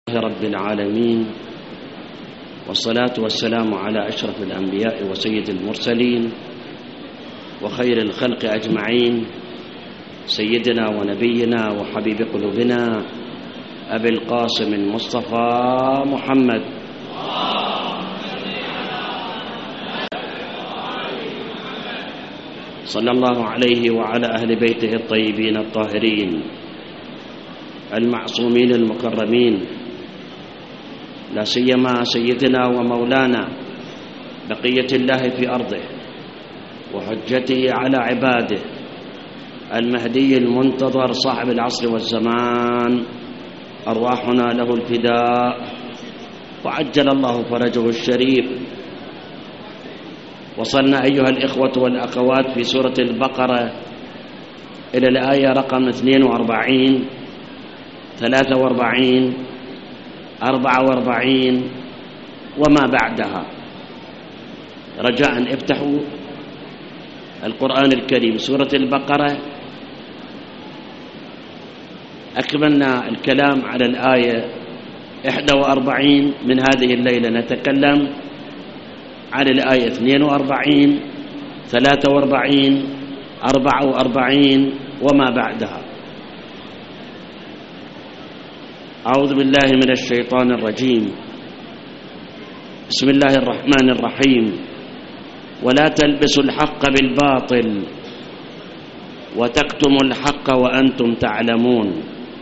رب العالمين، والصلاة والسلام على أشرف الأنبياء وسيد المرسلين وخير الخلق أجمعين، سيدنا ونبينا وحبيب قلوبنا أبي القاسم المصطفى محمد صلى الله عليه وعلى أهل بيته الطيبين الطاهرين المعصومين المكرمين، لا سيما سيدنا ومولانا بقية الله في أرضه وحجته على عباده المهدي المنتظر صاحب العصر والزمان، أرواحنا له الفداء وعجل الله فرجه الشريف. وصلنا أيها الإخوة والأخوات في سورة البقرة إلى الآية رقم 42 43 44 وما بعدها. رجاء افتحوا القرآن الكريم سورة البقرة. أكملنا الكلام على الآية 41 من هذه الليلة، نتكلم عن الآية 42 43 44 وما بعدها. أعوذ بالله من الشيطان الرجيم. بسم الله الرحمن الرحيم. ولا تلبسوا الحق بالباطل وتكتموا الحق وأنتم تعلمون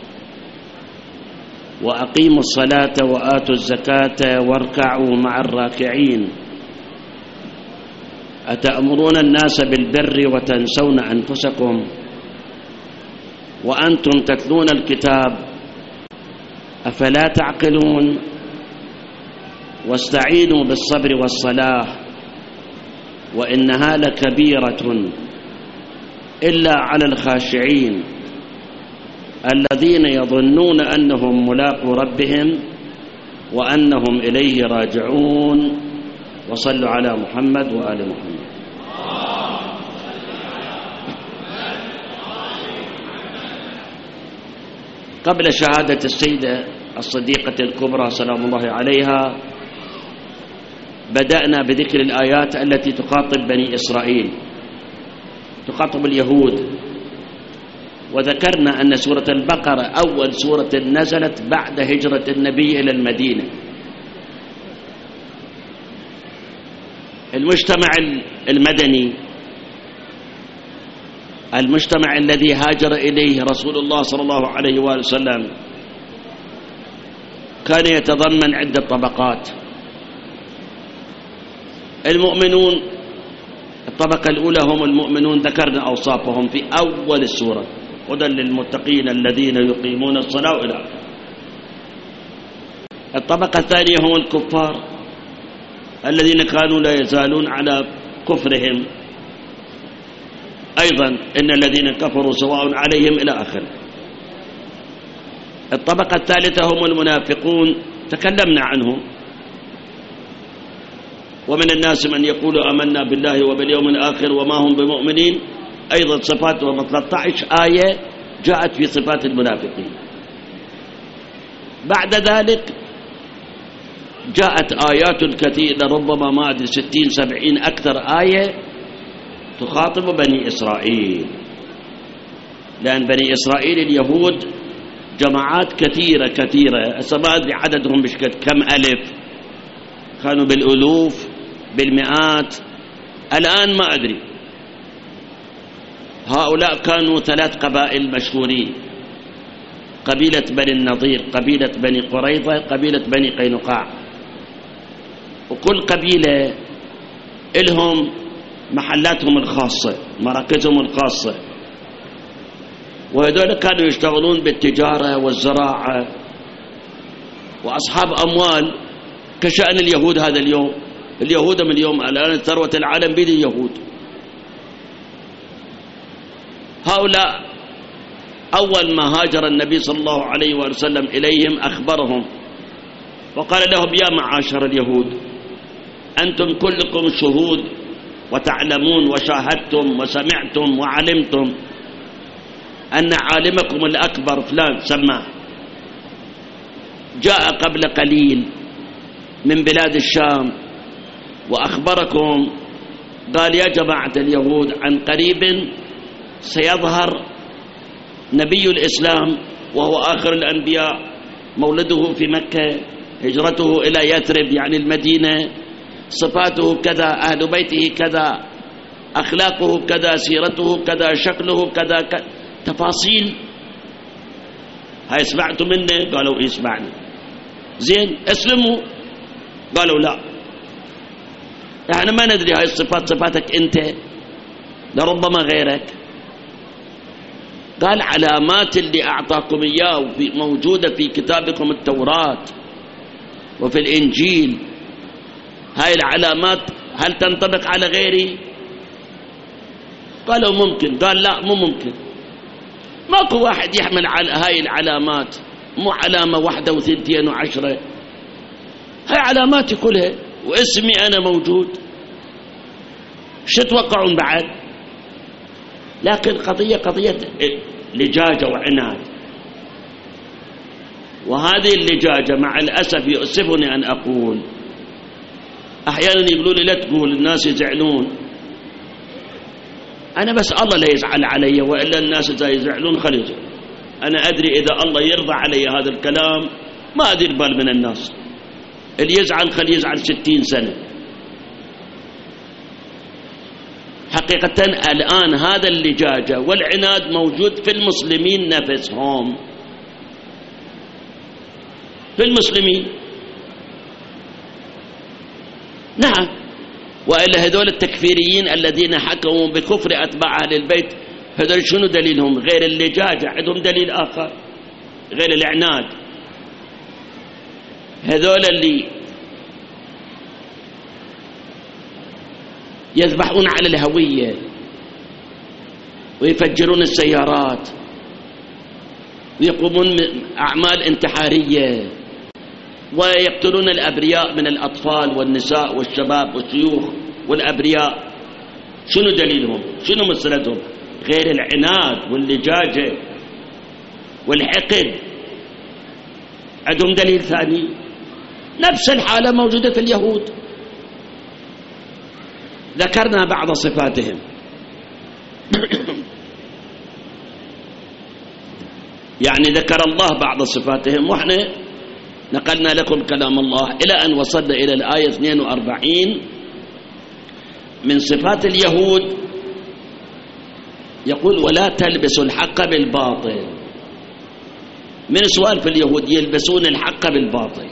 وأقيموا الصلاة وآتوا الزكاة واركعوا مع الراكعين أتأمرون الناس بالبر وتنسون أنفسكم وأنتم تتلون الكتاب أفلا تعقلون واستعينوا بالصبر والصلاة وإنها لكبيرة إلا على الخاشعين الذين يظنون أنهم ملاقو ربهم وأنهم إليه راجعون. وصلوا على محمد وآل محمد. قبل شهادة السيدة الصديقة الكبرى سلام الله عليها بدأنا بذكر الآيات التي تخاطب بني إسرائيل، تخاطب اليهود، وذكرنا أن سورة البقرة أول سورة نزلت بعد هجرة النبي إلى المدينة. المجتمع المدني، المجتمع الذي هاجر إليه رسول الله صلى الله عليه وآله وسلم، كان يتضمن عدة طبقات. المؤمنون، الطبقة الأولى هم المؤمنون، ذكرنا أوصافهم في أول السورة: هدى للمتقين الذين يقيمون الصلاة إلى آخره. الطبقة الثانية هم الكفار الذين كانوا لا يزالون على كفرهم، أيضا إن الذين كفروا سواء عليهم إلى آخره. الطبقة الثالثة هم المنافقون، تكلمنا عنهم. ومن الناس من يقول آمنا بالله وباليوم الآخر وما هم بمؤمنين، أيضا صفاتهم 13 آية جاءت في صفات المنافقين. بعد ذلك جاءت آيات كثيرة، ربما ما أدري 60 70 أكثر آية تخاطب بني إسرائيل، لأن بني إسرائيل اليهود جماعات كثيرة ما أدري عددهم بشكل كم ألف، كانوا بالألوف بالمئات، الآن ما أدري. هؤلاء كانوا 3 قبائل مشهورين: قبيلة بني النضير، قبيلة بني قريظة، قبيلة بني قينقاع. وكل قبيلة لهم محلاتهم الخاصة، مراكزهم الخاصة، وهذول كانوا يشتغلون بالتجارة والزراعة وأصحاب أموال كشأن اليهود هذا اليوم. اليهود من اليوم الآن ثروة العالم بيد اليهود. هؤلاء أول ما هاجر النبي صلى الله عليه وسلم إليهم أخبرهم وقال لهم: يا معاشر اليهود، أنتم كلكم شهود وتعلمون وشاهدتم وسمعتم وعلمتم أن عالمكم الأكبر فلان سماه جاء قبل قليل من بلاد الشام وأخبركم قال يا جماعة اليهود عن قريب سيظهر نبي الإسلام وهو آخر الأنبياء، مولده في مكة، هجرته إلى يثرب يعني المدينة، صفاته كذا، أهل بيته كذا، أخلاقه كذا، سيرته كذا، شكله كذا، تفاصيل. هاي سمعتوا منه؟ قالوا إيه سمعنا. زين اسلموا؟ قالوا لا، احنا ما ندري هاي الصفات صفاتك انت، لربما غيرك. قال علامات اللي أعطاكم إياه موجودة في كتابكم التوراة وفي الإنجيل، هاي العلامات هل تنطبق على غيري؟ قالوا ممكن. قال لا مو ممكن، ماكو واحد يحمل على هاي العلامات، مو علامة واحدة وثنتين وعشرة، هاي علاماتي كلها واسمي أنا موجود، شو تتوقعون بعد؟ لكن قضية لجاجة وعناد، وهذه اللجاجة مع الأسف يؤسفني أن أقول، أحيانا يقولوا لي لا تقول الناس يزعلون، أنا بس الله لا يزعل علي، وإلا الناس إذا يزعلون خلي يزعل. أنا أدري إذا الله يرضى علي هذا الكلام ما أدري بال من الناس، اللي يزعل خلي يزعل 60 سنة. حقيقة الآن هذا اللجاجة والعناد موجود في المسلمين نفسهم، في المسلمين. نعم، وإلا هذول التكفيريين الذين حكموا بكفر أتباع أهل البيت، هذول شنو دليلهم غير اللجاجة؟ عندهم دليل آخر غير العناد. هذول اللي يذبحون على الهوية ويفجرون السيارات ويقومون أعمال انتحارية ويقتلون الأبرياء من الأطفال والنساء والشباب والشيوخ والأبرياء، شنو دليلهم؟ شنو مسألتهم؟ غير العناد واللجاجة والحقد. عندهم دليل ثاني؟ نفس الحالة موجودة في اليهود. ذكرنا بعض صفاتهم يعني ذكر الله بعض صفاتهم، وإحنا نقلنا لكم كلام الله إلى أن وصلنا إلى الآية 42 من صفات اليهود. يقول ولا تلبسوا الحق بالباطل. من سؤال في اليهود يلبسون الحق بالباطل،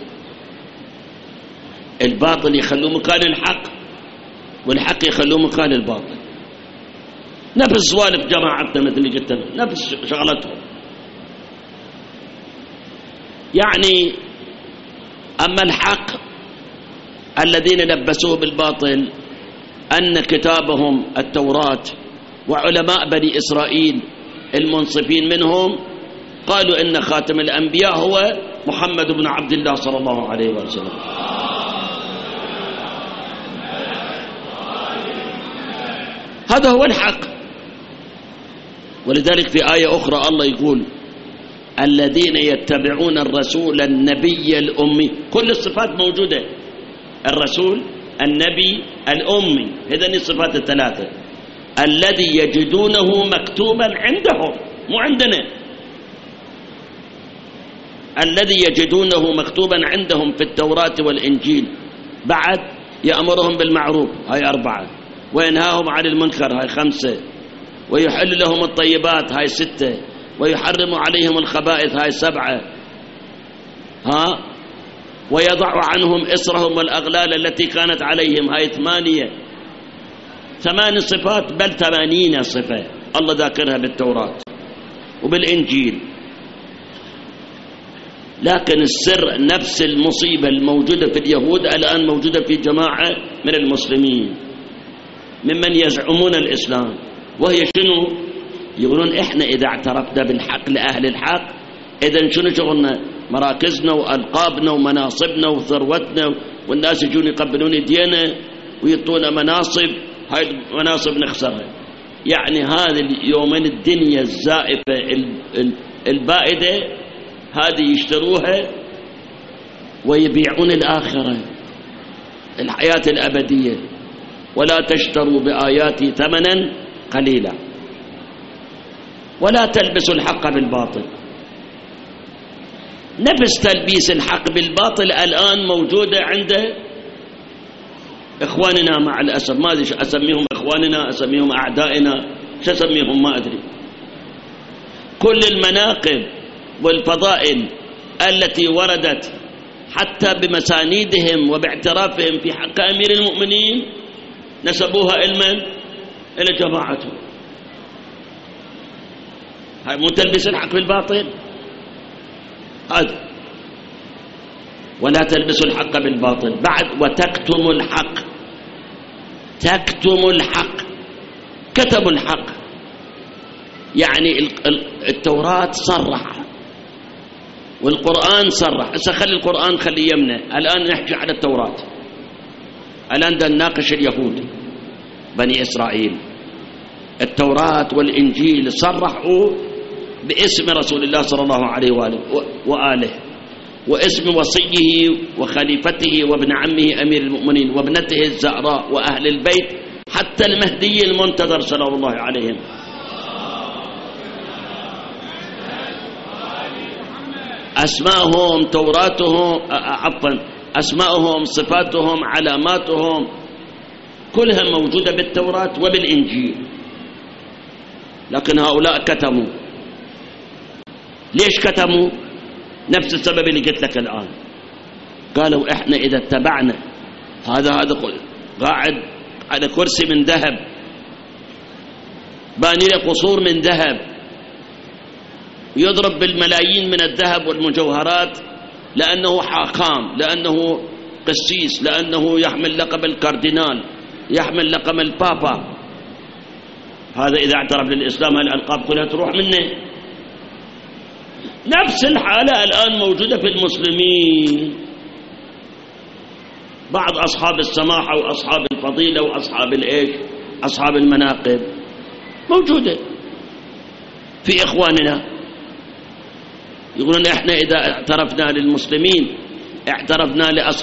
الباطل يخلوه مكان الحق والحق يخلوه مكان الباطل. نفس سوالف جماعتنا مثل اللي قلت، نفس شغلتهم. يعني أما الحق الذين لبسوه بالباطل أن كتابهم التوراة وعلماء بني إسرائيل المنصفين منهم قالوا إن خاتم الأنبياء هو محمد بن عبد الله صلى الله عليه وسلم. هذا هو الحق. ولذلك في آية أخرى الله يقول الذين يتبعون الرسول النبي الأمي، كل الصفات موجودة، الرسول، النبي، الأمي، هذين الصفات الثلاثة، الذي يجدونه مكتوبا عندهم مو عندنا، الذي يجدونه مكتوبا عندهم في التوراة والإنجيل. بعد يأمرهم بالمعروف، هاي 4، وينهاهم عن المنكر، هاي 5، ويحل لهم الطيبات، هاي 6، ويحرم عليهم الخبائث، هاي 7، ويضع عنهم إسرهم والأغلال التي كانت عليهم، هاي 8. 8 صفات بل 80 صفة الله ذاكرها بالتوراة وبالإنجيل. لكن السر نفس المصيبة الموجودة في اليهود الآن موجودة في جماعة من المسلمين ممن يزعمون الإسلام، وهي شنو؟ يقولون إحنا إذا اعترفنا بالحق لأهل الحق إذن شنو شغلنا؟ مراكزنا وألقابنا ومناصبنا وثروتنا، والناس يجون يقبلون يدينا ويعطونا مناصب، هاي مناصب نخسرها. يعني هذه اليومين الدنيا الزائفة البائدة هذه يشتروها ويبيعون الآخرة، الحياة الأبدية. ولا تشتروا بآياتي ثمنا قليلا ولا تلبسوا الحق بالباطل. نفس تلبيس الحق بالباطل الآن موجودة عند إخواننا مع الأسف. ما أدري أسميهم إخواننا، أسميهم أعدائنا، شو أسميهم ما أدري. كل المناقب والفضائل التي وردت حتى بمسانيدهم وباعترافهم في حق أمير المؤمنين نسبوها إلى جماعته. هاي مو تلبس الحق بالباطل؟ هذا. ولا تلبسوا الحق بالباطل بعد وتكتموا الحق. تكتموا الحق، كتبوا الحق. يعني التوراة صرح والقرآن صرح. هسه خلي القرآن خلي يمنع. الآن نحكي على التوراة. الآن دا نناقش اليهود بني إسرائيل. التوراة والإنجيل صرحوا باسم رسول الله صلى الله عليه وآله واسم وصيه وخليفته وابن عمه أمير المؤمنين وابنته الزهراء وأهل البيت حتى المهدي المنتظر سلام الله عليهم. أسماءهم، توراتهم، أسماءهم، صفاتهم، علاماتهم كلها موجودة بالتوراة وبالإنجيل. لكن هؤلاء كتموا. ليش كتموا؟ نفس السبب اللي قلت لك الآن. قالوا إحنا إذا اتبعنا هذا قاعد على كرسي من ذهب، باني له قصور من ذهب، يضرب بالملايين من الذهب والمجوهرات لأنه حاخام، لأنه قسيس، لأنه يحمل لقب الكاردينال، يحمل لقب البابا. هذا إذا اعترف للإسلام الألقاب كلها تروح منه. نفس الحالة الآن موجودة في المسلمين. بعض أصحاب السماحة وأصحاب الفضيلة وأصحاب أصحاب المناقب موجودة في إخواننا. يقولون إحنا إذا اعترفنا للمسلمين اعترفنا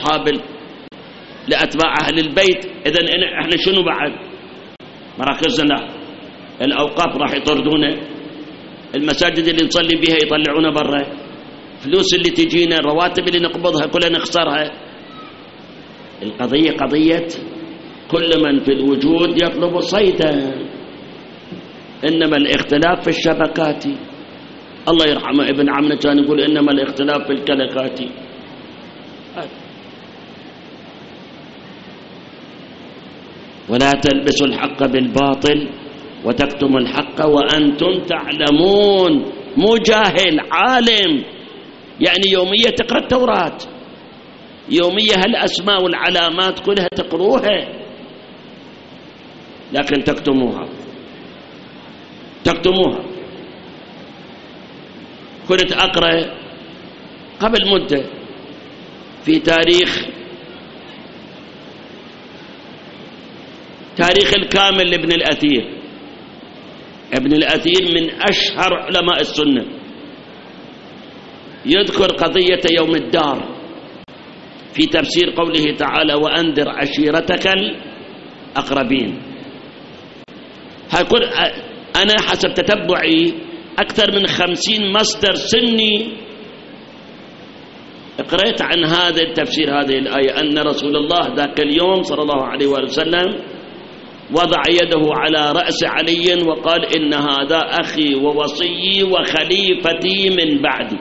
لأتباع أهل البيت، إذن إحنا شنو بعد؟ مراكزنا الأوقاف راح يطردونا، المساجد اللي نصلي بها يطلعونا برا، فلوس اللي تجينا، الرواتب اللي نقبضها كلها نخسرها. القضية قضية كل من في الوجود يطلب صيدا، إنما الاختلاف في الشبكات. الله يرحمه ابن عمنا كان يقول إنما الاختلاف في الكلكات. ولا تلبسوا الحق بالباطل وتكتموا الحق وأنتم تعلمون. مو جاهل، عالم. يعني يومية تقرأ التوراة، يومية هالأسماء والعلامات كلها تقروها، لكن تكتموها. كنت أقرأ قبل مدة في تاريخ الكامل لابن الأثير. ابن الأثير من أشهر علماء السنة، يذكر قضية يوم الدار في تفسير قوله تعالى وأنذر عشيرتك الأقربين. أنا حسب تتبعي أكثر من 50 مصدر سني قرأت عن هذا التفسير، هذه الآية، أن رسول الله ذاك اليوم صلى الله عليه وسلم وضع يده على رأس علي وقال إن هذا أخي ووصيي وخليفتي من بعدي.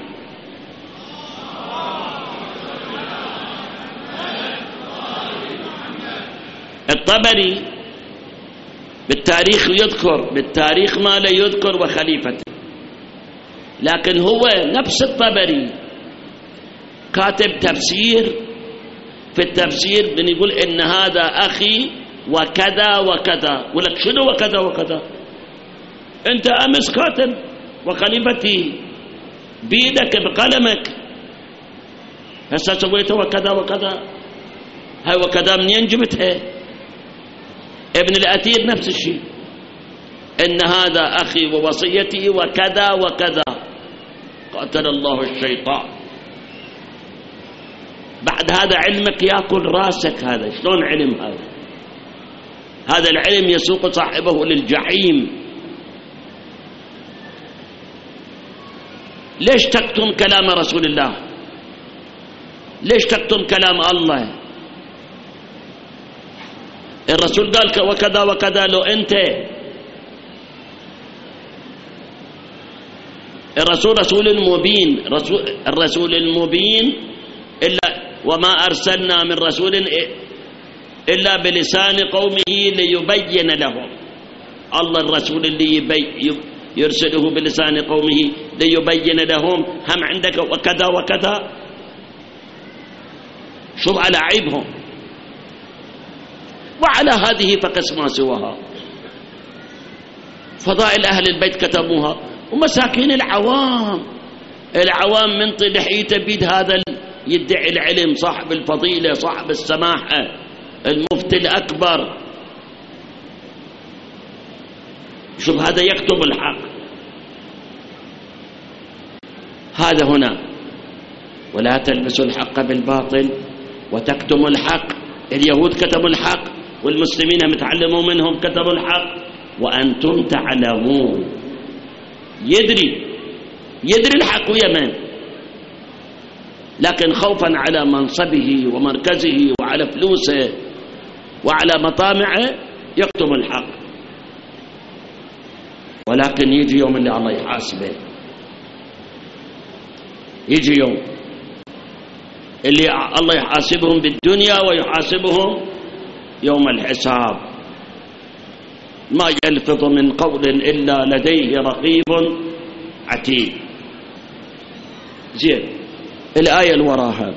الطبري بالتاريخ يذكر، بالتاريخ ما لا يذكر وخليفته، لكن هو نفس الطبري كاتب تفسير، في التفسير بنقول إن هذا أخي وكذا وكذا. ولك شنو وكذا وكذا؟ أنت أمس كاتب وخليفتي بيدك بقلمك، هسه سويته وكذا وكذا. هاي وكذا منين جبتها؟ ابن الأثير نفس الشيء، إن هذا أخي ووصيتي وكذا وكذا. قاتل الله الشيطان. بعد هذا علمك يأكل راسك. هذا شلون علم؟ هذا العلم يسوق صاحبه للجحيم. ليش تكتم كلام رسول الله؟ ليش تكتم كلام الله؟ الرسول قال وكذا وكذا. لو أنت الرسول رسول مبين، الرسول المبين، إلا وما أرسلنا من رسول إلا بلسان قومه ليبين لهم. الله الرسول اللي يرسله بلسان قومه ليبين لهم. هم عندك وكذا وكذا، شوف على عيبهم. وعلى هذه فقس ما سواها. فضائل أهل البيت كتبوها، ومساكين العوام من طلحيته بيد هذا يدعي العلم، صاحب الفضيلة، صاحب السماحة، المفتي الأكبر. شوف هذا يكتب الحق. هذا هنا ولا تلبسوا الحق بالباطل وتكتموا الحق. اليهود كتبوا الحق، والمسلمين متعلموا منهم كتبوا الحق، وأنتم تعلمون. يدري الحق يمن، لكن خوفا على منصبه ومركزه وعلى فلوسه وعلى مطامعه يكتم الحق. ولكن يجي يوم اللي الله يحاسبه، يجي يوم اللي الله يحاسبهم بالدنيا ويحاسبهم يوم الحساب. ما يلفظ من قول إلا لديه رقيب عتيد. زين، الآية اللي وراها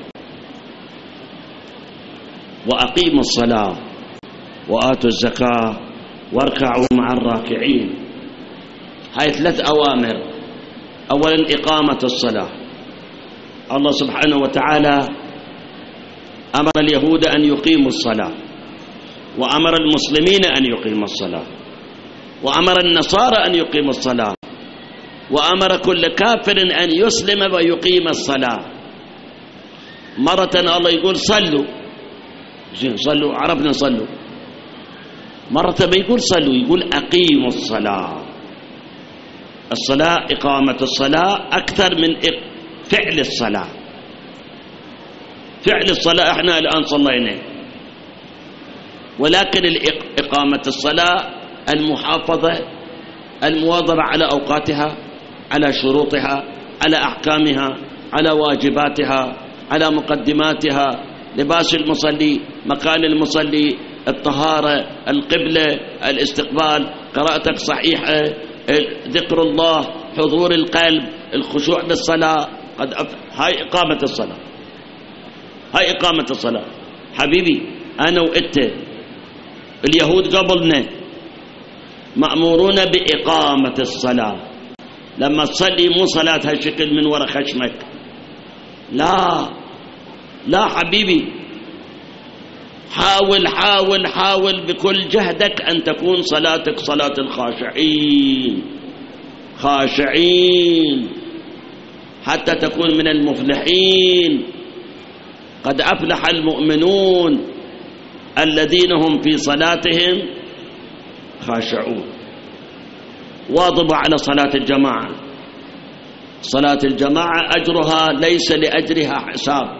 وأقيموا الصلاة وآتوا الزكاة واركعوا مع الراكعين. هاي 3 أوامر. أولا إقامة الصلاة. الله سبحانه وتعالى أمر اليهود أن يقيموا الصلاة، وأمر المسلمين أن يقيموا الصلاة، وأمر النصارى أن يقيموا الصلاة، وأمر كل كافر أن يسلم ويقيم الصلاة. مرة الله يقول صلوا، زين صلوا، عرفنا صلوا. مرة ما يقول صلوا، يقول أقيموا الصلاة. الصلاة، إقامة الصلاة أكثر من فعل الصلاة. فعل الصلاة احنا الآن صلينا، ولكن إقامة الصلاة المحافظة، المواظبة على أوقاتها، على شروطها، على أحكامها، على واجباتها، على مقدماتها، لباس المصلي، مكان المصلي، الطهارة، القبلة، الاستقبال، قراءتك صحيحة، ذكر الله، حضور القلب، الخشوع بالصلاة. هاي إقامة الصلاة. هاي إقامة الصلاة. حبيبي أنا وإنت اليهود قبلنا مأمورون بإقامة الصلاة. لما تصلي مو صلاة هالشكل من وراء خشمك، لا حبيبي، حاول حاول حاول بكل جهدك أن تكون صلاتك صلاة خاشعين حتى تكون من المفلحين. قد أفلح المؤمنون الذين هم في صلاتهم خاشعون. واظبوا على صلاة الجماعة. صلاة الجماعة أجرها ليس لأجرها حساب.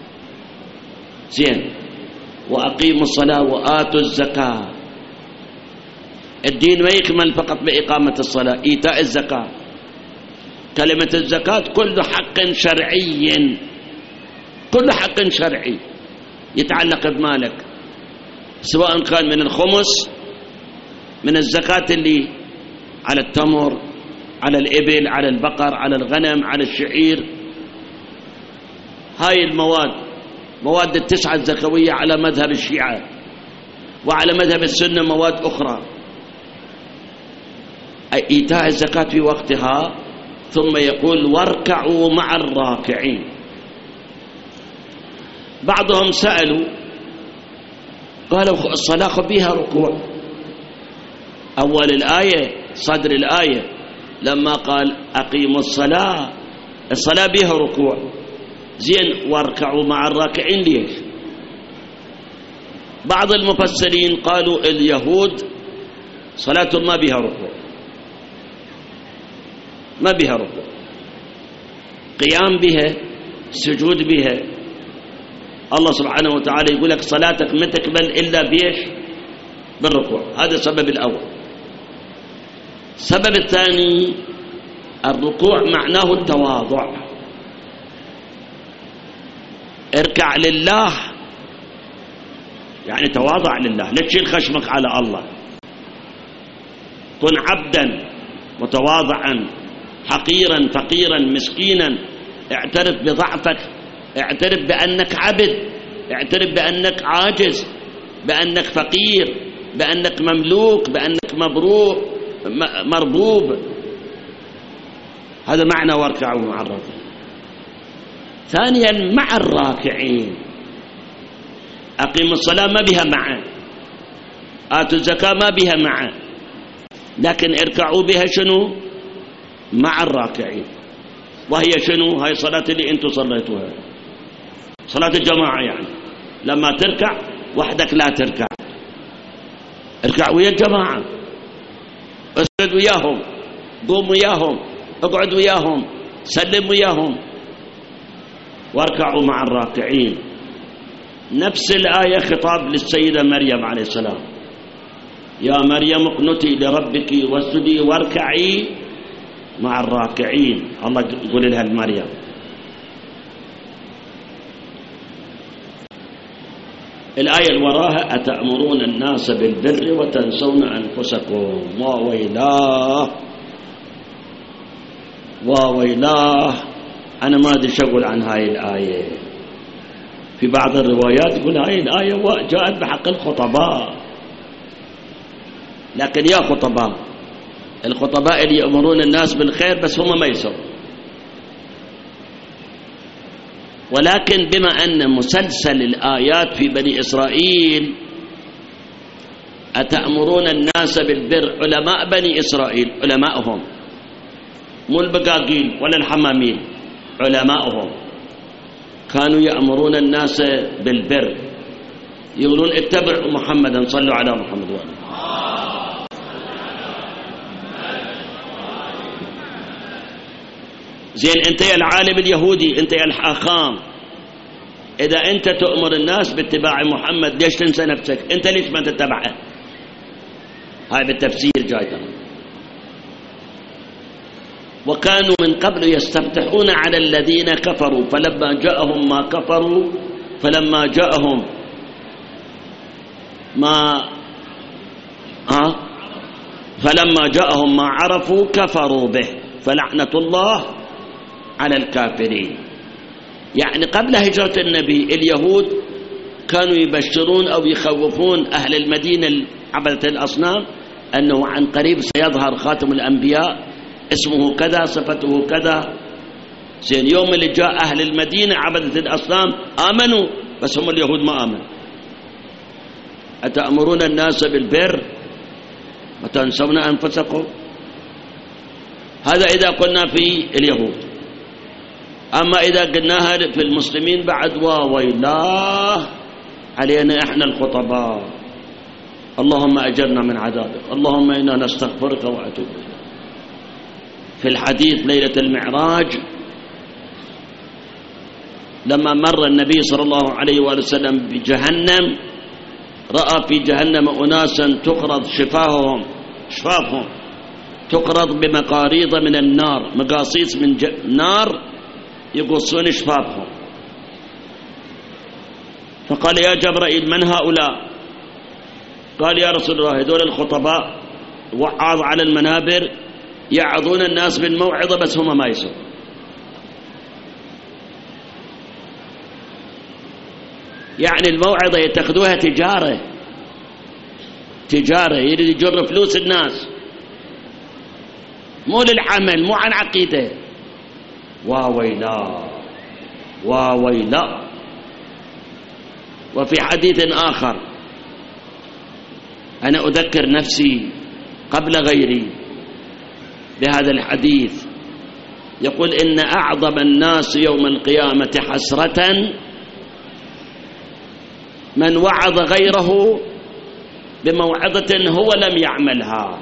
زين، وأقيموا الصلاة وآتوا الزكاة. الدين ما يكمل فقط بإقامة الصلاة، إيتاء الزكاة. كلمة الزكاة كل حق شرعي، كل حق شرعي يتعلق بمالك، سواء كان من الخمس، من الزكاة اللي على التمر، على الإبل، على البقر، على الغنم، على الشعير. هاي مواد 9 الزكوية على مذهب الشيعة، وعلى مذهب السنة مواد أخرى. إيتاء الزكاة في وقتها. ثم يقول واركعوا مع الراكعين. بعضهم سألوا قالوا الصلاة بها ركوع. أول الآية، صدر الآية، لما قال أقيموا الصلاة بها ركوع. زين واركعوا مع الراكعين ليش؟ بعض المفسرين قالوا اليهود صلاتهم ما بها ركوع، ما بها ركوع، قيام بها، سجود بها. الله سبحانه وتعالى يقول لك صلاتك ما تقبل إلا بيش؟ بالركوع. هذا السبب الأول. السبب الثاني الركوع معناه التواضع، اركع لله يعني تواضع لله، لا تشيل خشمك على الله، كن عبدا متواضعا حقيرا فقيرا مسكينا، اعترف بضعفك، اعترف بأنك عبد، اعترف بأنك عاجز، بأنك فقير، بأنك مملوك، بأنك مربوب. هذا معنى واركعوا مع الراكعين. ثانيا مع الراكعين، أقيموا الصلاة ما بها معه، آتوا الزكاة ما بها معه، لكن اركعوا بها شنو؟ مع الراكعين. وهي شنو؟ هاي صلاة اللي انتم صليتوها، صلاة الجماعة. يعني لما تركع وحدك لا تركع، اركع ويا الجماعة، اسجد وياهم، قوم وياهم، اقعد وياهم، سلم وياهم، واركعوا مع الراكعين. نفس الآية خطاب للسيدة مريم عليه السلام، يا مريم اقنتي لربك واسجدي واركعي مع الراكعين. الله يقول لها لمريم. الآية اللي وراها أتأمرون الناس بالبر وتنسون أنفسكم. وويلاه وويلاه. أنا ما أدري شغل عن هاي الآية. في بعض الروايات يقول هاي الآية جاءت بحق الخطباء، لكن يا خطباء، الخطباء اللي يأمرون الناس بالخير بس هم ما يسوون. ولكن بما أن مسلسل الآيات في بني إسرائيل أتأمرون الناس بالبر، علماء بني إسرائيل، علماءهم مو البقاقيل ولا الحمامين، علماءهم كانوا يأمرون الناس بالبر، يقولون اتبعوا محمدا، صلوا على محمد وآله. زين انت يا العالم اليهودي، انت يا الحاخام، اذا انت تؤمر الناس باتباع محمد ليش تنسى نفسك؟ انت ليش ما تتبعه؟ هاي بالتفسير جاي. وكانوا من قبل يستفتحون على الذين كفروا فلما جاءهم ما كفروا، فلما جاءهم ما عرفوا كفروا به فلعنة الله على الكافرين. يعني قبل هجرة النبي اليهود كانوا يبشرون أو يخوفون أهل المدينة عبدة الأصنام أنه عن قريب سيظهر خاتم الأنبياء، اسمه كذا، صفته كذا. زين يوم اللي جاء أهل المدينة عبدة الأصنام آمنوا، بس هم اليهود ما آمنوا. أتأمرون الناس بالبر وتنسون أنفسكم. هذا إذا قلنا في اليهود. أما إذا قلناها في المسلمين بعد وويلاه علينا إحنا الخطباء. اللهم أجرنا من عذابك، اللهم إنا نستغفرك وأتوب إليك. في الحديث ليلة المعراج لما مر النبي صلى الله عليه وآله وسلم بجهنم، رأى في جهنم أناسا تقرض شفاههم تقرض بمقاريض من النار، مقاصيص من نار يقصون شفافهم. فقال يا جبرائيل من هؤلاء؟ قال يا رسول الله هذول الخطباء وعاظ على المنابر يعظون الناس بالموعظة بس هم ما يسوون. يعني الموعظة يتخذوها تجارة يريد يجر فلوس الناس، مو للعمل، مو عن عقيدة. وويلا. وفي حديث آخر أنا أذكر نفسي قبل غيري بهذا الحديث، يقول إن أعظم الناس يوم القيامة حسرة من وعظ غيره بموعظة هو لم يعملها.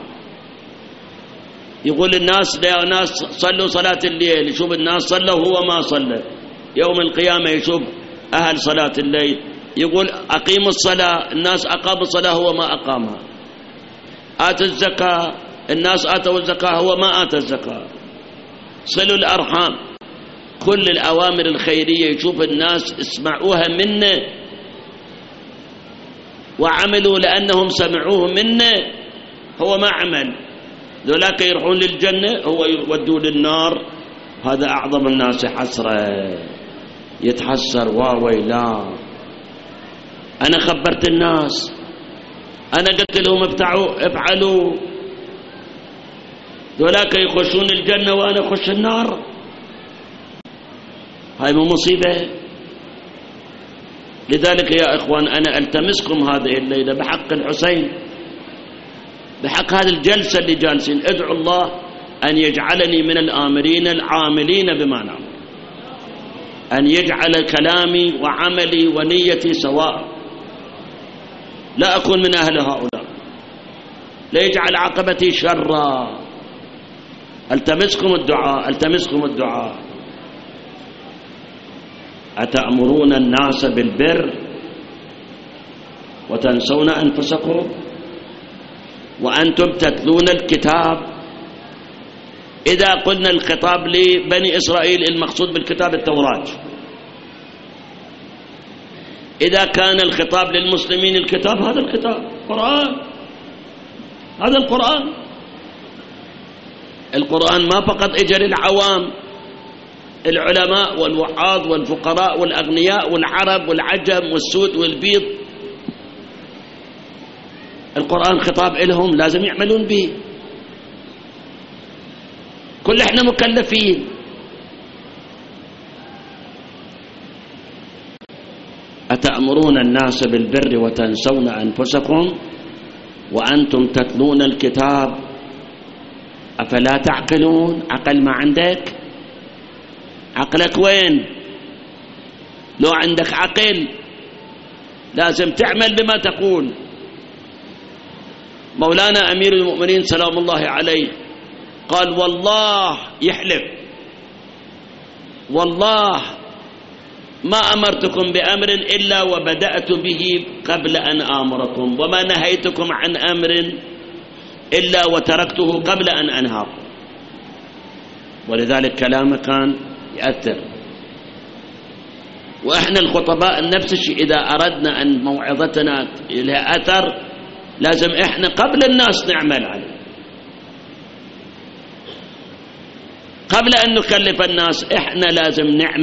يقول الناس صلوا صلاة الليل، يشوف الناس صلوا هو ما صلى. يوم القيامة يشوف أهل صلاة الليل، يقول أقيم الصلاة، الناس أقاموا الصلاة هو ما أقامها. آت الزكاة، الناس آتوا الزكاة هو ما آت الزكاة. صلوا الأرحام، كل الأوامر الخيرية يشوف الناس اسمعوها منه وعملوا لأنهم سمعوه منه، هو ما عمل. ذولاك يروحون للجنة هو يودوا للنار. هذا أعظم الناس حسرة، يتحسر واويلا. أنا خبرت الناس، أنا قلت لهم افعلوا، ذولاك يخشون الجنة وأنا أخش النار. هاي مو مصيبة؟ لذلك يا إخوان أنا ألتمسكم هذه الليلة بحق الحسين، بحق هذه الجلسة اللي جالسين، ادعوا الله أن يجعلني من الآمرين العاملين بما نعمل، أن يجعل كلامي وعملي ونيتي سواء، لا أكون من أهل هؤلاء، لا يجعل عاقبتي شرا. ألتمسكم الدعاء، ألتمسكم الدعاء. أتأمرون الناس بالبر وتنسون أنفسكم وأنتم تتلون الكتاب. إذا قلنا الخطاب لبني إسرائيل المقصود بالكتاب التوراة، إذا كان الخطاب للمسلمين الكتاب هذا الكتاب القرآن، هذا القرآن. القرآن ما فقط إجا للعوام، العلماء والوعاظ والفقراء والأغنياء والعرب والعجم والسود والبيض، القرآن خطاب لهم لازم يعملون به. كل احنا مكلفين. أتأمرون الناس بالبر وتنسون أنفسكم وأنتم تتلون الكتاب أفلا تعقلون؟ عقل ما عندك؟ عقلك وين؟ لو عندك عقل لازم تعمل بما تقول. مولانا أمير المؤمنين سلام الله عليه قال والله، يحلف والله ما أمرتكم بأمر إلا وبدأت به قبل أن آمركم، وما نهيتكم عن أمر إلا وتركته قبل أن أنهاكم. ولذلك كلامه كان يأثر. وإحنا الخطباء نفس الشيء، إذا أردنا أن موعظتنا لها أثر لازم إحنا قبل الناس نعمل عليه، قبل أن نكلف الناس إحنا لازم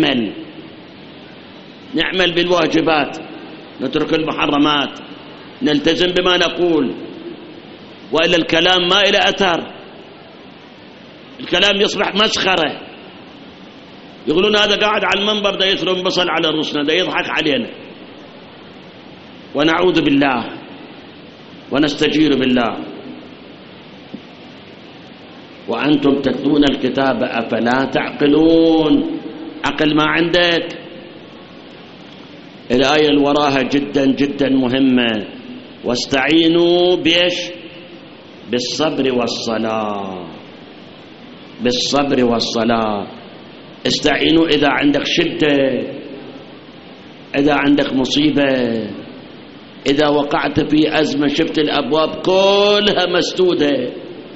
نعمل بالواجبات، نترك المحرمات، نلتزم بما نقول، وإلا الكلام ما إلى أثر، الكلام يصبح مسخرة. يقولون هذا قاعد على المنبر دا يثرم بصل على رؤوسنا، دا يضحك علينا، ونعوذ بالله ونستجير بالله. وأنتم تتلون الكتاب أفلا تعقلون؟ عقل ما عندك. الآية اللي وراها جدا جدا مهمة، واستعينوا بيش؟ بالصبر والصلاة، بالصبر والصلاة. استعينوا إذا عندك شدة، إذا عندك مصيبة، إذا وقعت في أزمة شفت الأبواب كلها مسدودة،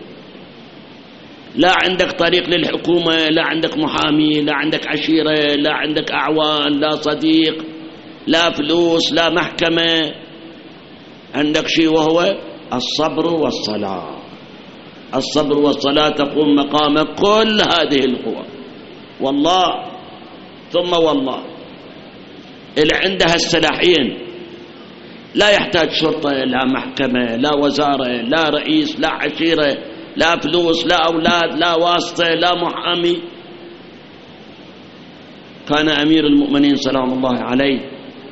لا عندك طريق للحكومة، لا عندك محامي، لا عندك عشيرة، لا عندك أعوان، لا صديق، لا فلوس، لا محكمة، عندك شيء وهو الصبر والصلاة. الصبر والصلاة تقوم مقام كل هذه القوى. والله ثم والله اللي عندها السلاحين لا يحتاج شرطة، لا محكمة، لا وزارة، لا رئيس، لا عشيرة، لا فلوس، لا أولاد، لا واسطة، لا محامي. كان أمير المؤمنين سلام الله عليه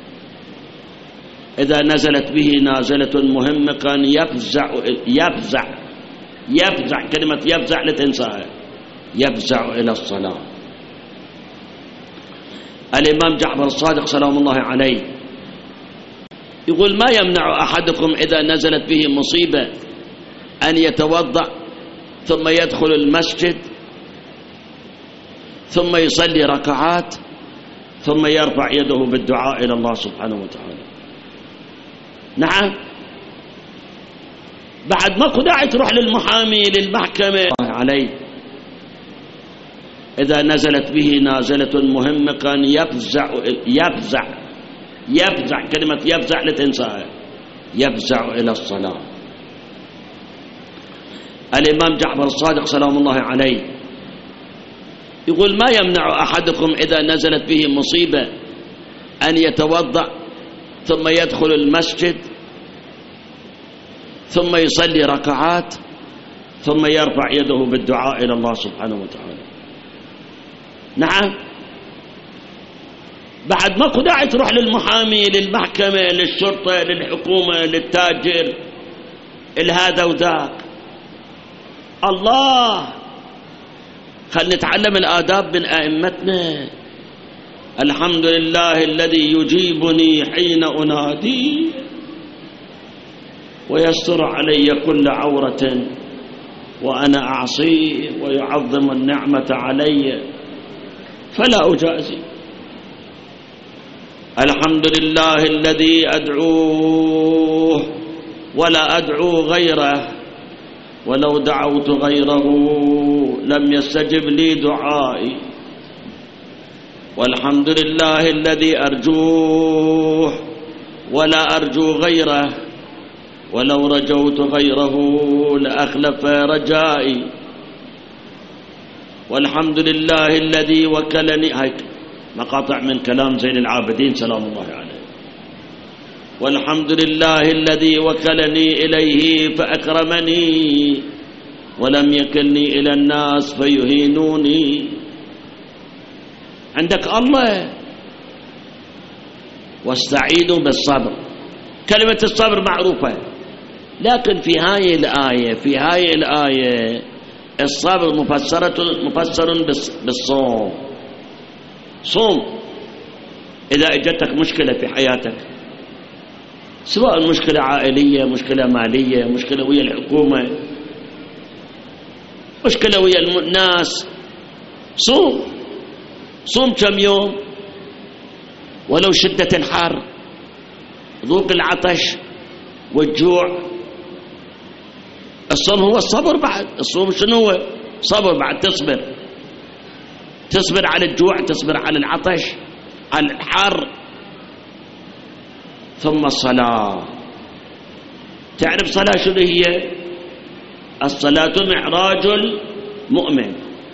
إذا نزلت به نازلة مهمة كان يفزع. كلمة يفزع لا تنساها. يفزع إلى الصلاة. الإمام جعفر الصادق سلام الله عليه يقول: ما يمنع أحدكم إذا نزلت به مصيبة أن يتوضأ ثم يدخل المسجد ثم يصلي ركعات ثم يرفع يده بالدعاء إلى الله سبحانه وتعالى. نعم، بعد ما داعي تروح للمحامي للمحكمة عليه. إذا نزلت به نازلة مهمة كان يفزع كلمة يفزع لتنساها، يفزع إلى الصلاة. الإمام جعفر الصادق سلام الله عليه يقول: ما يمنع أحدكم إذا نزلت به مصيبة أن يتوضأ ثم يدخل المسجد ثم يصلي ركعات ثم يرفع يده بالدعاء إلى الله سبحانه وتعالى. نعم، بعد ما داعي تروح للمحامي للمحكمة للشرطة للحكومة للتاجر الهذا وذاك. الله، خل نتعلم الآداب من أئمتنا. الحمد لله الذي يجيبني حين أنادي ويستر علي كل عورة وأنا أعصيه ويعظم النعمة علي فلا أجازي. الحمد لله الذي أدعوه ولا أدعو غيره ولو دعوت غيره لم يستجب لي دعائي. والحمد لله الذي أرجوه ولا أرجو غيره ولو رجوت غيره لأخلف رجائي. والحمد لله الذي وكلني، هاي مقاطع من كلام زين العابدين سلام الله عليه. والحمد لله الذي وكلني إليه فأكرمني ولم يكلني إلى الناس فيهينوني. عندك الله. واستعينوا بالصبر، كلمة الصبر معروفة، لكن في هاي الآية الصبر مفسر بالصوم. صوم إذا اجتك مشكلة في حياتك، سواء مشكلة عائلية، مشكلة مالية، مشكلة ويا الحكومة، مشكلة ويا الناس، صوم كم يوم ولو شدة الحر، ذوق العطش والجوع. الصوم هو الصبر. بعد الصوم شنو هو؟ صبر. بعد تصبر على الجوع، تصبر على العطش، على الحر. ثم الصلاة. تعرف صلاة شنو هي؟ الصلاة معراج المؤمن.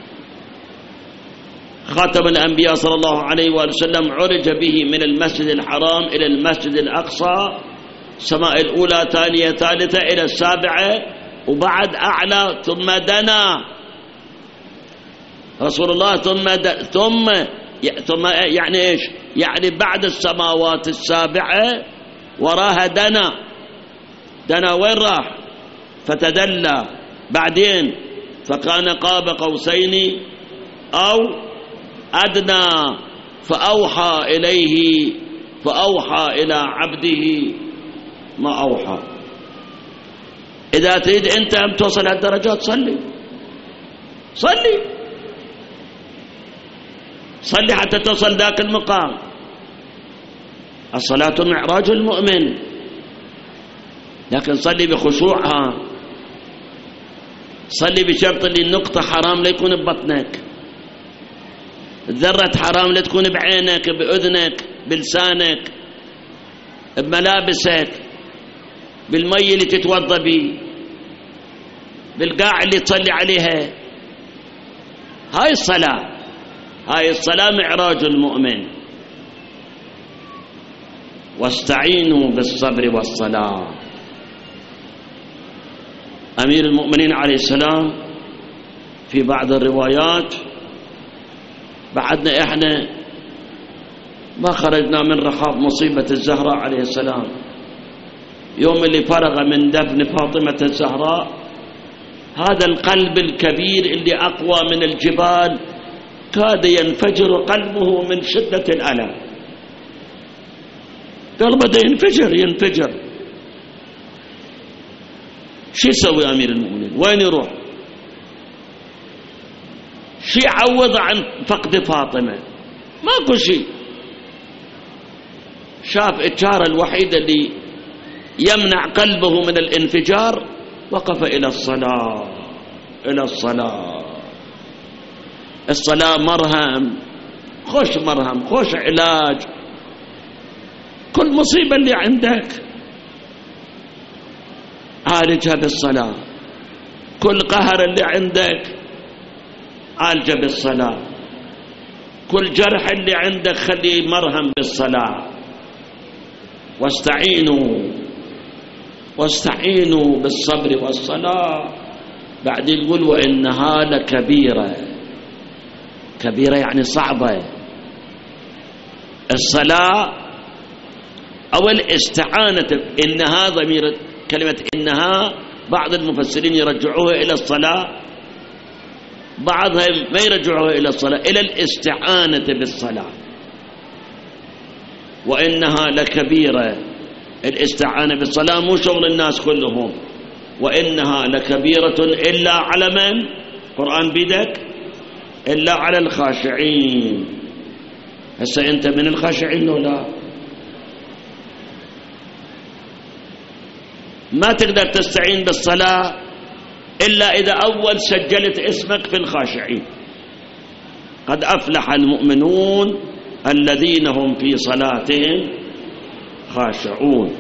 خاتم الأنبياء صلى الله عليه وآله وسلم عرج به من المسجد الحرام إلى المسجد الأقصى، السماء الأولى ثانية ثالثة إلى السابعة وبعد أعلى، ثم دنا رسول الله ثم يعني إيش؟ يعني بعد السماوات السابعة وراها دنا وين راح؟ فتدلى. بعدين فكان قاب قوسين أو أدنى فأوحى إلى عبده ما أوحى. إذا تريد أنت أن توصل هالدرجات صلي حتى توصل ذاك المقام. الصلاة معراج المؤمن، لكن صلي بخشوعها. صلي بشرط اللي النقطة حرام لا يكون ببطنك، ذرة حرام لا تكون بعينك، بأذنك، بلسانك، بملابسك، بالمي اللي تتوضى به، بالقاع اللي تصلي عليها. هاي الصلاة معراج المؤمن. واستعينوا بالصبر والصلاة. أمير المؤمنين عليه السلام في بعض الروايات، بعدنا إحنا ما خرجنا من رحاب مصيبة الزهراء عليه السلام، يوم اللي فرغ من دفن فاطمة الزهراء هذا القلب الكبير اللي أقوى من الجبال كاد ينفجر قلبه من شدة الألم، قلبه ده ينفجر. شو يسوي أمير المؤمنين؟ وين يروح؟ شو يعوض عن فقد فاطمة؟ ماكو شيء. شاف الشارة الوحيدة اللي يمنع قلبه من الانفجار، وقف إلى الصلاة. الصلاة مرهم، خوش علاج. كل مصيبة اللي عندك عالجها بالصلاة، كل قهر اللي عندك عالجه بالصلاة، كل جرح اللي عندك خليه مرهم بالصلاة. واستعينوا بالصبر والصلاة. بعد يقول وإنها لكبيرة. كبيرة يعني صعبة. الصلاة أو الاستعانة، إنها ضمير كلمة إنها بعض المفسرين يرجعوها إلى الصلاة، بعضهم ما يرجعوها إلى الصلاة، إلى الاستعانة بالصلاة. وإنها لكبيرة، الاستعانة بالصلاة مو شغل الناس كلهم. وإنها لكبيرة إلا على من؟ قرآن بيدك، إلا على الخاشعين. هسه أنت من الخاشعين ولا ما تقدر تستعين بالصلاة إلا إذا أول سجلت اسمك في الخاشعين. قد أفلح المؤمنون الذين هم في صلاتهم خاشعون.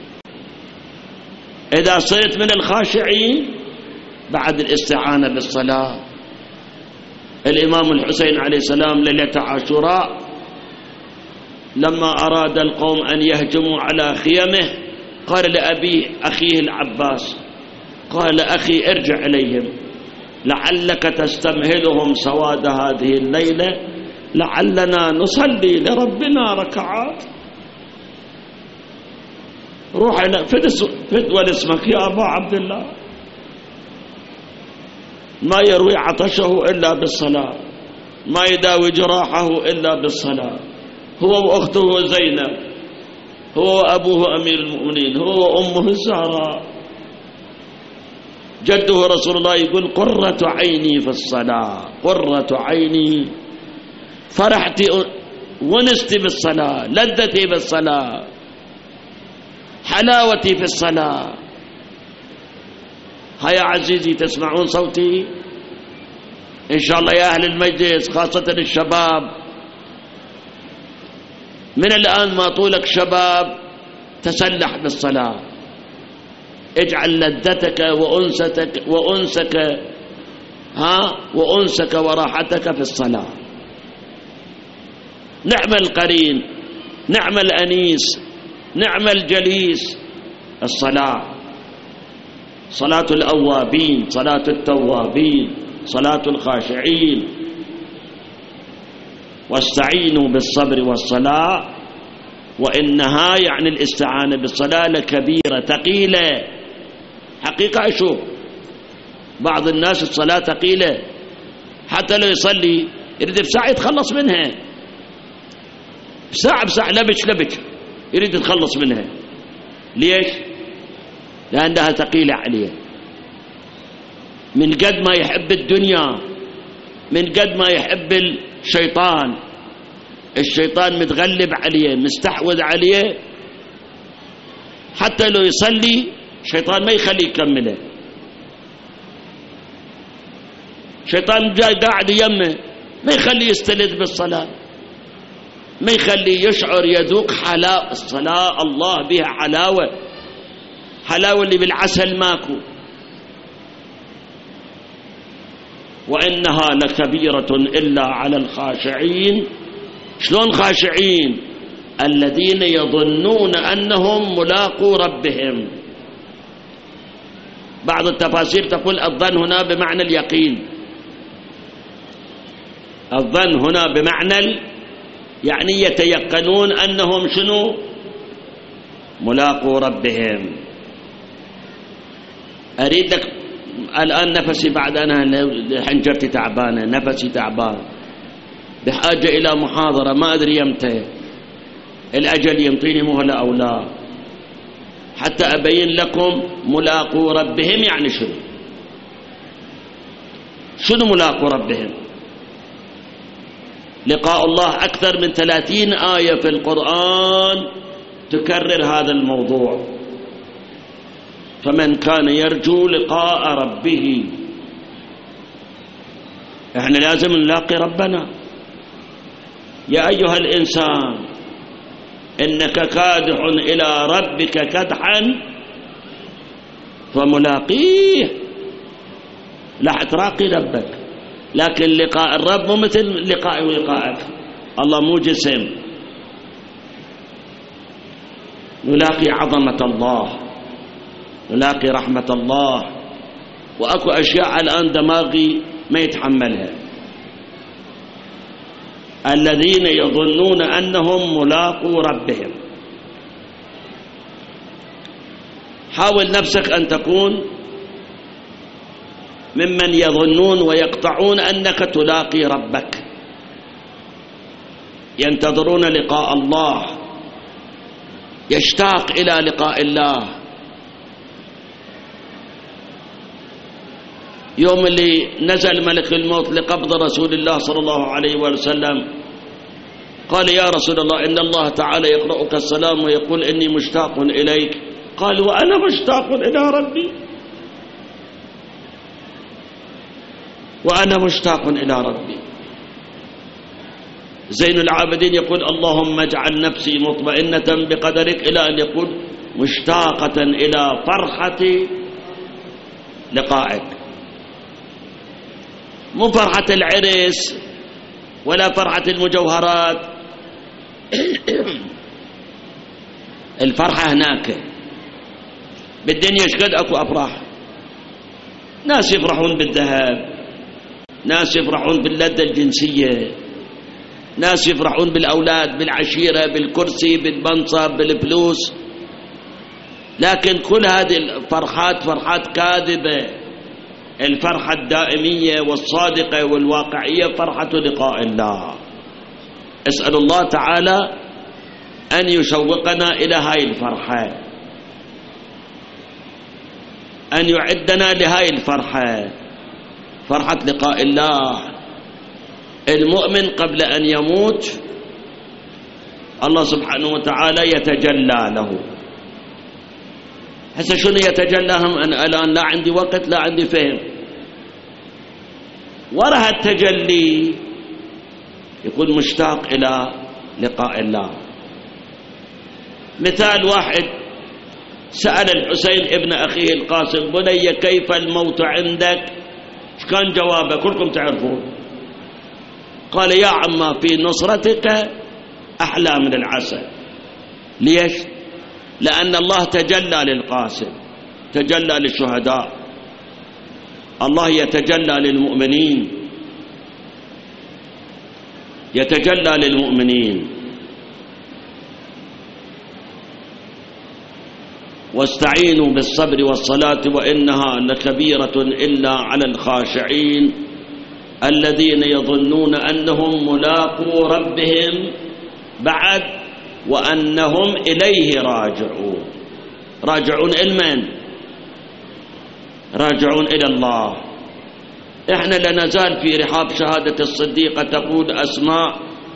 إذا صرت من الخاشعين بعد الاستعانة بالصلاة. الإمام الحسين عليه السلام ليلة عاشوراء لما أراد القوم أن يهجموا على خيمه قال لأبيه أخيه العباس، قال أخي ارجع إليهم لعلك تستمهلهم سواد هذه الليلة، لعلنا نصلي لربنا ركعات. روح إلى فدول اسمك يا أبا عبد الله، ما يروي عطشه إلا بالصلاة، ما يداوي جراحه إلا بالصلاة. هو وأخته زينب، هو وأبوه أمير المؤمنين، هو وأمه الزهراء، جده رسول الله يقول قرة عيني في الصلاة، قرة عيني، فرحتي ونستي بالصلاة، لذتي بالصلاة، حلاوتي في الصلاة. هيا عزيزي تسمعون صوتي إن شاء الله يا أهل المجلس، خاصة الشباب، من الآن ما طولك شباب تسلح بالصلاة، اجعل لذتك وأنسك وراحتك في الصلاة. نعم القرين، نعم الأنيس، نعم الجليس الصلاة. صلاة الأوابين، صلاة التوابين، صلاة الخاشعين. واستعينوا بالصبر والصلاة وإنها يعني الاستعانة بالصلاة لكبيرة ثقيلة. حقيقة أشوف بعض الناس الصلاة ثقيلة، حتى لو يصلي يريد بساعة يتخلص منها، بساعة لبش يريد يتخلص منها. ليش؟ لأنها ثقيلة عليه. من قد ما يحب الدنيا، من قد ما يحب الشيطان متغلب عليه، مستحوذ عليه، حتى لو يصلي الشيطان ما يخليه يكمله. الشيطان جاي قاعد يمه ما يخليه يستلذ بالصلاة، ما يخليه يشعر يذوق حلاوة الصلاة. الله بها حلاوة اللي بالعسل ماكو. وإنها لكبيرة إلا على الخاشعين. شلون خاشعين؟ الذين يظنون أنهم ملاقو ربهم. بعض التفاسير تقول الظن هنا بمعنى اليقين، الظن هنا بمعنى يعني يتيقنون أنهم شنو؟ ملاقو ربهم. أريدك الآن نفسي بعد أنا حنجرتي تعبانة، نفسي تعبان، بحاجة إلى محاضرة، ما أدري يمتى الأجل ينطيني مهلة أو لا، حتى أبين لكم ملاقو ربهم يعني شنو ملاقو ربهم. لقاء الله أكثر من 30 آية في القرآن تكرر هذا الموضوع. فمن كان يرجو لقاء ربه، احنا لازم نلاقي ربنا. يا أيها الإنسان إنك كادح إلى ربك كدحا فملاقيه، لا تراقي ربك. لكن لقاء الرب مو مثل لقائي ولقائك، الله مو جسم. نلاقي عظمة الله، نلاقي رحمة الله، وأكو أشياء الآن دماغي ما يتحملها. الذين يظنون أنهم ملاقو ربهم. حاول نفسك أن تكون ممن يظنون ويقطعون أنك تلاقي ربك، ينتظرون لقاء الله، يشتاق إلى لقاء الله. يوم اللي نزل ملك الموت لقبض رسول الله صلى الله عليه وسلم قال يا رسول الله إن الله تعالى يقرأك السلام ويقول إني مشتاق إليك. قال وأنا مشتاق إلى ربي، وأنا مشتاق إلى ربي. زين العابدين يقول اللهم اجعل نفسي مطمئنة بقدرك، إلى أن يقول مشتاقة إلى فرحة لقائك. مو فرحة العرس ولا فرحة المجوهرات، الفرحة هناك بالدنيا. شقد أكو أفراح، ناس يفرحون بالذهب، ناس يفرحون باللذة الجنسية، ناس يفرحون بالأولاد، بالعشيرة، بالكرسي، بالمنصب، بالفلوس. لكن كل هذه الفرحات فرحات كاذبة. الفرحة الدائمية والصادقة والواقعية فرحة لقاء الله. أسأل الله تعالى أن يشوقنا إلى هاي الفرحة، أن يعدنا لهاي الفرحة، فرحة لقاء الله. المؤمن قبل أن يموت الله سبحانه وتعالى يتجلى له. هسه شنو يتجلى؟ هم أنا الآن لا عندي وقت، لا عندي فهم. وراء التجلي يكون مشتاق إلى لقاء الله. مثال واحد سأل الحسين ابن أخيه القاسم بني كيف الموت عندك؟ ايش كان جوابه؟ كلكم تعرفون. قال يا عما في نصرتك أحلى من العسل. ليش؟ لأن الله تجلى للقاسم، تجلى للشهداء، الله يتجلى للمؤمنين، يتجلى للمؤمنين. واستعينوا بالصبر والصلاة وإنها لكبيرة إلا على الخاشعين الذين يظنون أنهم ملاقو ربهم بعد وأنهم إليه راجعون. راجعون إلى من؟ راجعون إلى الله. إحنا لا نزال في رحاب شهادة الصديقة تقول أسماء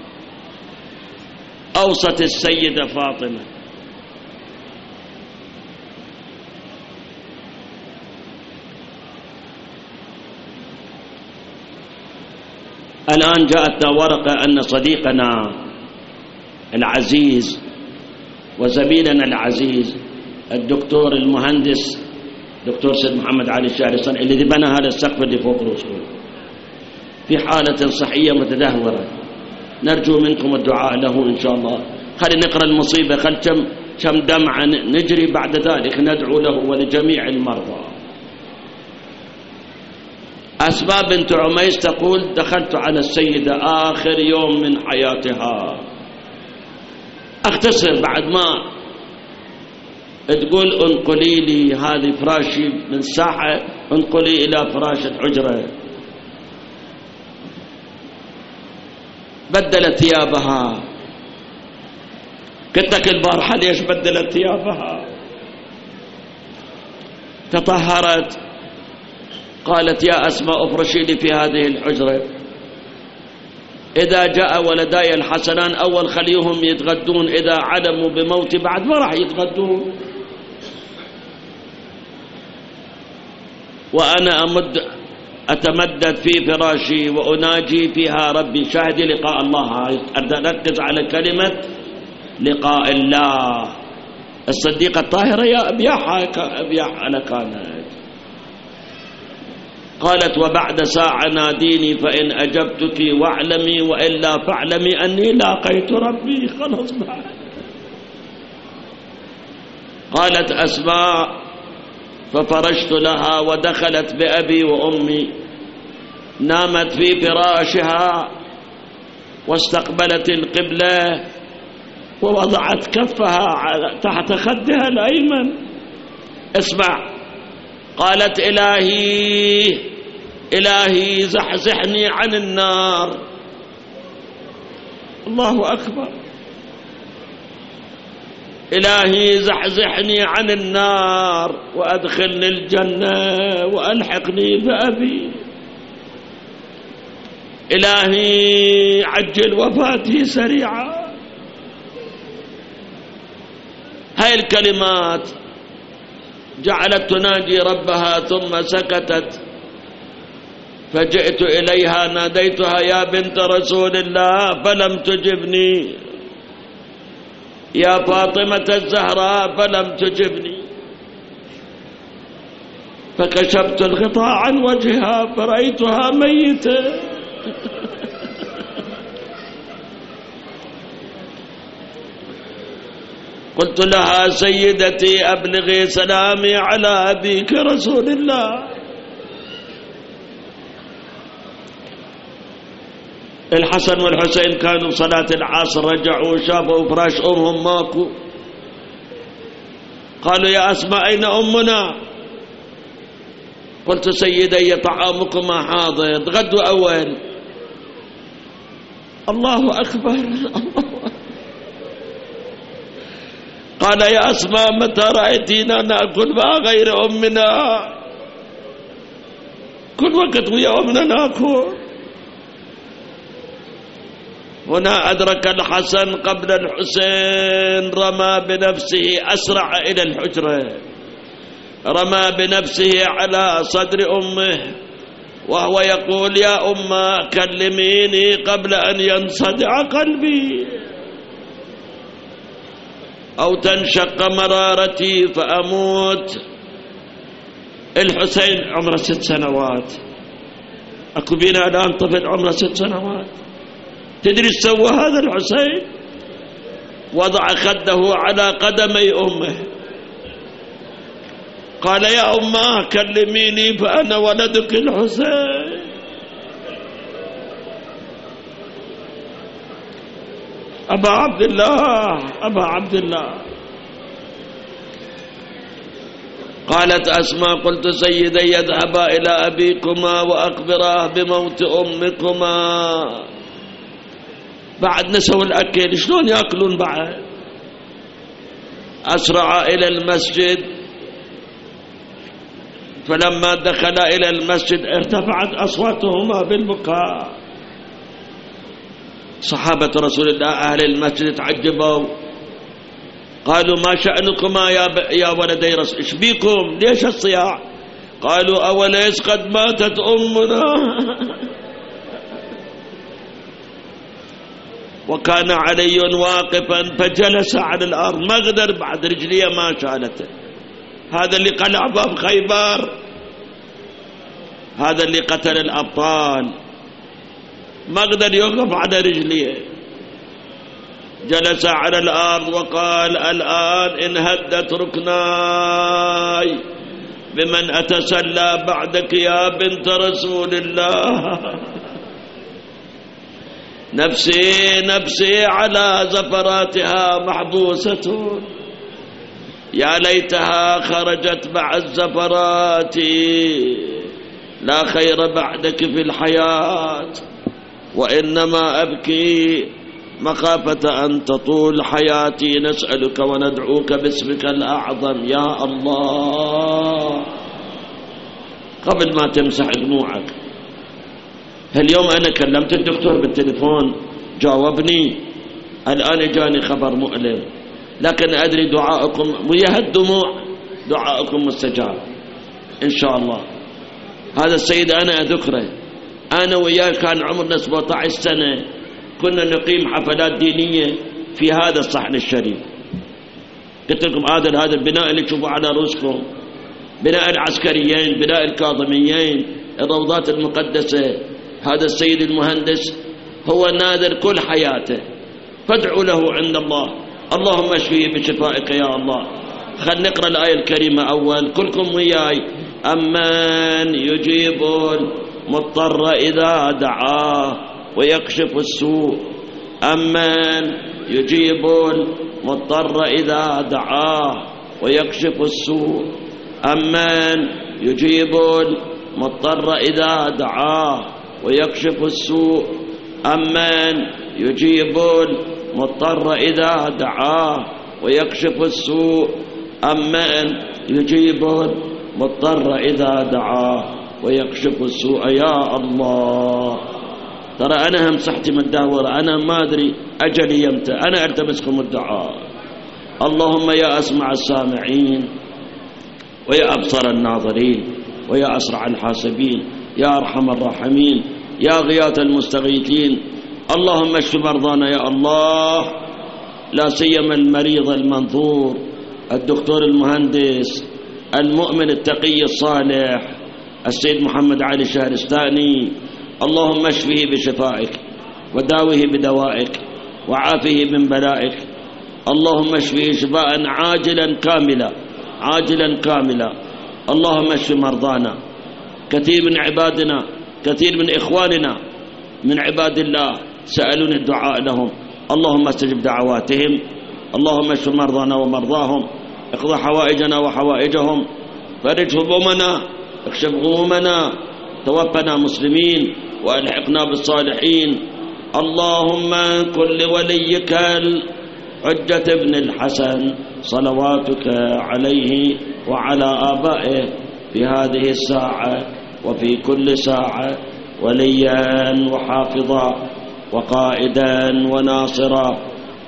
أوصت السيدة فاطمة. الآن جاءتنا ورقة أن صديقنا العزيز وزميلنا العزيز الدكتور المهندس دكتور سيد محمد علي الشارسان اللي بنى هذا السقف اللي فوق رؤوسكم في حالة صحية متدهورة، نرجو منكم الدعاء له إن شاء الله. خلينا نقرأ المصيبة، خل كم دمعة نجري، بعد ذلك ندعو له ولجميع المرضى. أسباب بنت عميس تقول دخلت على السيدة آخر يوم من حياتها. أختصر بعد ما تقول انقلي لي هذه فراشي من ساحة، انقلي إلى فراش الحجرة. بدلت ثيابها. قلت لك البارحة ليش بدلت ثيابها؟ تطهرت. قالت يا أسماء افرشي لي في هذه الحجرة، إذا جاء ولداي الحسنان أول خليهم يتغدون، إذا علموا بموتي بعد ما راح يتغدون، وأنا أتمدد في فراشي وأناجي فيها ربي. شاهدي لقاء الله، أركز على كلمة لقاء الله. الصديقة الطاهرة يا أبياح أنا كانت. قالت وبعد ساعة ناديني فإن أجبتك واعلمي وإلا فاعلمي أني لاقيت ربي. خلاص بعد. قالت أسماء ففرشت لها ودخلت بأبي وأمي، نامت في فراشها واستقبلت القبلة ووضعت كفها تحت خدها الأيمن. اسمع، قالت إلهي زحزحني عن النار. الله أكبر. إلهي زحزحني عن النار وأدخلني الجنة وألحقني بأبي. إلهي عجل وفاتي سريعا. هاي الكلمات جعلت تناجي ربها ثم سكتت، فجئت إليها ناديتها يا بنت رسول الله فلم تجبني، يا فاطمة الزهراء فلم تجبني، فكشفت الغطاء عن وجهها فرأيتها ميتة. قلت لها سيدتي أبلغي سلامي على أبيك رسول الله. الحسن والحسين كانوا صلاة العصر، رجعوا شافوا فراش أمهم ماكو. قالوا يا أسماء أين أمنا؟ قلت سيدي طعامكما حاضر، تغدوا أول. الله أكبر الله أكبر. قال يا أسماء متى رأيتينا نأكل مع غير أمنا؟ كل وقت ويا أمنا نأكل. هنا أدرك الحسن قبل الحسين، رمى بنفسه، أسرع إلى الحجرة، رمى بنفسه على صدر أمه وهو يقول يا أمه كلميني قبل أن ينصدع قلبي أو تنشق مرارتي فأموت. الحسين عمره 6 سنوات، أكو بينا الآن طفل عمره 6 سنوات. تدري ايش سوى هذا الحسين؟ وضع خده على قدمي أمه، قال يا أمه كلميني فأنا ولدك الحسين. أبا عبد الله، أبا عبد الله. قالت أسماء قلت سيدي يذهبا إلى أبيكما وأخبراه بموت أمكما. بعد نسوا الأكل، شلون يأكلون بعد؟ أسرع إلى المسجد، فلما دخل إلى المسجد ارتفعت أصواتهما بالبكاء. صحابة رسول الله أهل المسجد تعجبوا، قالوا ما شأنكما يا ولدي رسول، إيش بيكم؟ ليش الصياح؟ قالوا أوليس قد ماتت أمنا؟ وكان علي واقفا فجلس على الأرض، ما قدر بعد رجليه ما شالته. هذا اللي قلع باب خيبر، هذا اللي قتل الأبطال، ما قدر يوقف على رجليه، جلس على الأرض وقال الآن إن هدت ركناي بمن أتسلى بعدك يا بنت رسول الله. نفسي نفسي على زفراتها محبوسة، يا ليتها خرجت مع الزفرات، لا خير بعدك في الحياة، وإنما أبكي مخافة أن تطول حياتي. نسألك وندعوك باسمك الأعظم يا الله. قبل ما تمسح دموعك، اليوم أنا كلمت الدكتور بالتليفون جاوبني، الآن جاني خبر مؤلم، لكن أدري دعاءكم ويا الدموع دعاءكم مستجاب إن شاء الله. هذا السيد أنا أذكره، أنا وياه كان عمرنا 17 سنة، كنا نقيم حفلات دينية في هذا الصحن الشريف. قلت لكم هذا البناء اللي تشوفوا على رؤوسكم، بناء العسكريين، بناء الكاظميين، الروضات المقدسة. هذا السيد المهندس هو ناذر كل حياته، فادعوا له عند الله. اللهم اشفيه بشفائك يا الله. خل نقرأ الآية الكريمة أول كلكم وياي. أمن يجيب المضطر إذا دعاه ويكشف السوء. أمن يجيب المضطر إذا دعاه ويكشف السوء. أمن يجيب المضطر إذا دعاه ويكشف السوء. أمن يجيب المضطر إذا دعاه ويكشف السوء. أمن يجيب المضطر إذا دعاه ويكشف السوء. يا الله، ترى أنا هم صحتي متدهورة، أنا ما أدري أجلي يمتى، أنا ألتمسكم الدعاء. اللهم يا أسمع السامعين ويا أبصر الناظرين ويا أسرع الحاسبين يا أرحم الراحمين يا غياث المستغيثين، اللهم اشف مرضانا يا الله، لا سيما المريض المنظور الدكتور المهندس المؤمن التقي الصالح السيد محمد علي شهرستاني. اللهم اشفه بشفائك وداوه بدوائك وعافه من بلائك. اللهم اشفه شفاء عاجلا كاملا عاجلا كاملا. اللهم اشف مرضانا. كثير من عبادنا، كثير من إخواننا من عباد الله سألوني الدعاء لهم، اللهم استجب دعواتهم. اللهم اشف مرضانا ومرضاهم، اقض حوائجنا وحوائجهم، فرج همومنا، اكشف غمومنا، توفنا مسلمين وألحقنا بالصالحين. اللهم كن لوليك الحجة ابن الحسن صلواتك عليه وعلى آبائه في هذه الساعة وفي كل ساعة وليا وحافظا وقائدا وناصرا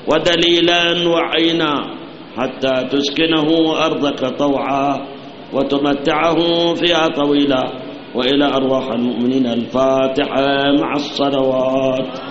ودليلا وعينا، حتى تسكنه أرضك طوعا وتمتعه فيها طويلا. وإلى أرواح المؤمنين الفاتحة مع الصلوات.